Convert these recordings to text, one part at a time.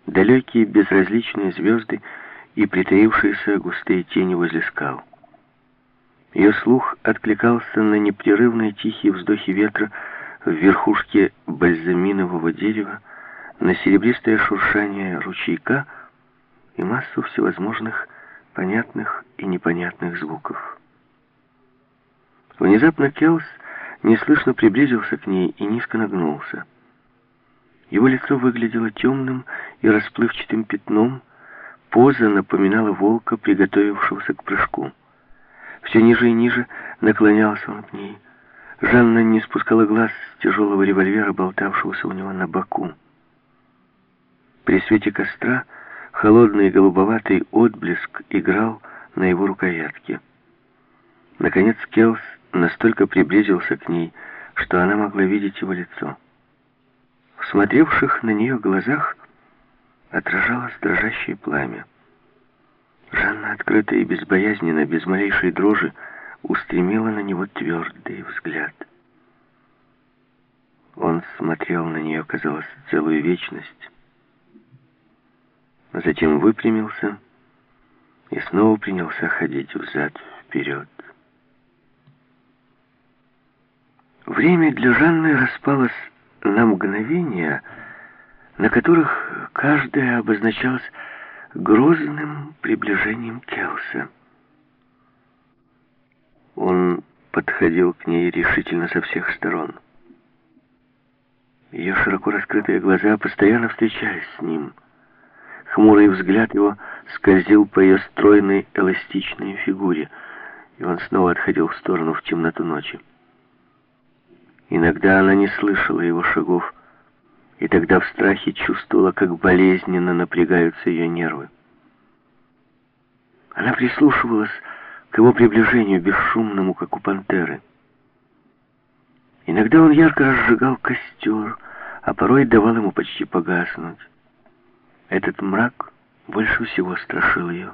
далекие безразличные звезды и притаившиеся густые тени возле скал. Ее слух откликался на непрерывные тихие вздохи ветра в верхушке бальзаминового дерева, на серебристое шуршание ручейка и массу всевозможных понятных и непонятных звуков. Внезапно Келс неслышно приблизился к ней и низко нагнулся. Его лицо выглядело темным и расплывчатым пятном, поза напоминала волка, приготовившегося к прыжку. Все ниже и ниже наклонялся он к ней. Жанна не спускала глаз с тяжелого револьвера, болтавшегося у него на боку. При свете костра холодный голубоватый отблеск играл на его рукоятке. Наконец Келс настолько приблизился к ней, что она могла видеть его лицо. В смотревших на нее глазах отражалось дрожащее пламя. Жанна открыто и безбоязненно, без малейшей дрожи, устремила на него твердый взгляд. Он смотрел на нее, казалось, целую вечность. Затем выпрямился и снова принялся ходить взад-вперед. Время для Жанны распалось на мгновения, на которых каждое обозначалось грозным приближением Келса. Он подходил к ней решительно со всех сторон. Ее широко раскрытые глаза постоянно встречались с ним. Хмурый взгляд его скользил по ее стройной эластичной фигуре, и он снова отходил в сторону, в темноту ночи. Иногда она не слышала его шагов, и тогда в страхе чувствовала, как болезненно напрягаются ее нервы. Она прислушивалась к его приближению, бесшумному, как у пантеры. Иногда он ярко разжигал костер, а порой давал ему почти погаснуть. Этот мрак больше всего страшил ее.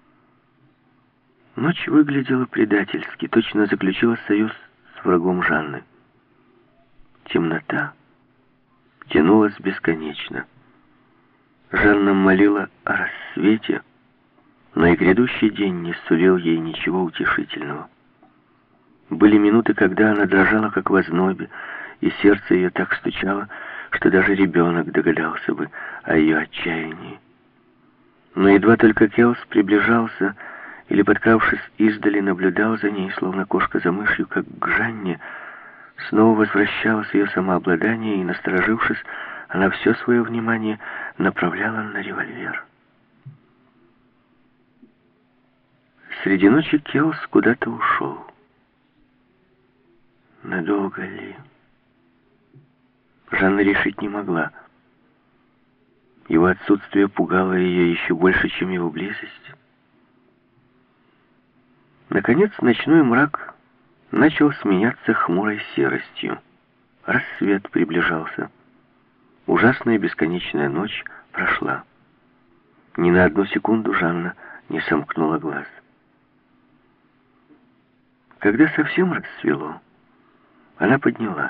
Ночь выглядела предательски, точно заключила союз с врагом Жанны. Темнота тянулась бесконечно. Жанна молила о рассвете, но и грядущий день не сулил ей ничего утешительного. Были минуты, когда она дрожала, как в ознобе, и сердце ее так стучало, что даже ребенок догадался бы о ее отчаянии. Но едва только Келс приближался или, подкравшись издали, наблюдал за ней, словно кошка за мышью, как к Жанне, снова возвращалось ее самообладание, и, насторожившись, она все свое внимание направляла на револьвер. Среди ночи Келс куда-то ушел. Надолго ли? Жанна решить не могла. Его отсутствие пугало ее еще больше, чем его близость. Наконец, ночной мрак начал сменяться хмурой серостью. Рассвет приближался. Ужасная бесконечная ночь прошла. Ни на одну секунду Жанна не сомкнула глаз. Когда совсем рассвело, она поднялась.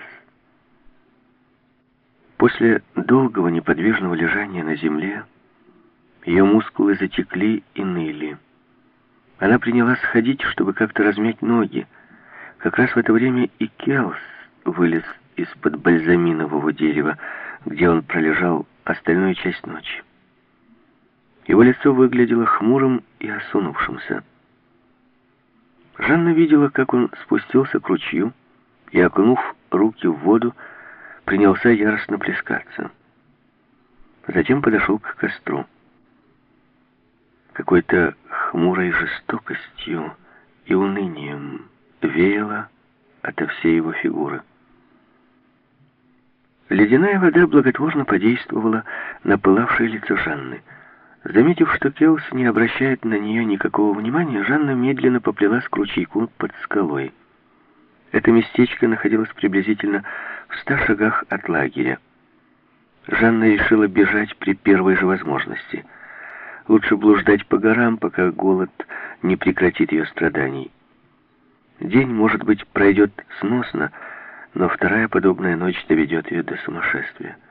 После долгого неподвижного лежания на земле ее мускулы затекли и ныли. Она принялась ходить, чтобы как-то размять ноги. Как раз в это время и Келс вылез из-под бальзаминового дерева, где он пролежал остальную часть ночи. Его лицо выглядело хмурым и осунувшимся. Жанна видела, как он спустился к ручью и, окунув руки в воду, принялся яростно плескаться. Затем подошел к костру. Какой-то хмурой жестокостью и унынием веяло ото всей его фигуры. Ледяная вода благотворно подействовала на пылавшее лицо Жанны. Заметив, что Келс не обращает на нее никакого внимания, Жанна медленно поплелась к ручейку под скалой. Это местечко находилось приблизительно в 100 шагах от лагеря. Жанна решила бежать при первой же возможности. Лучше блуждать по горам, пока голод не прекратит ее страданий. День, может быть, пройдет сносно, но вторая подобная ночь доведет ее до сумасшествия.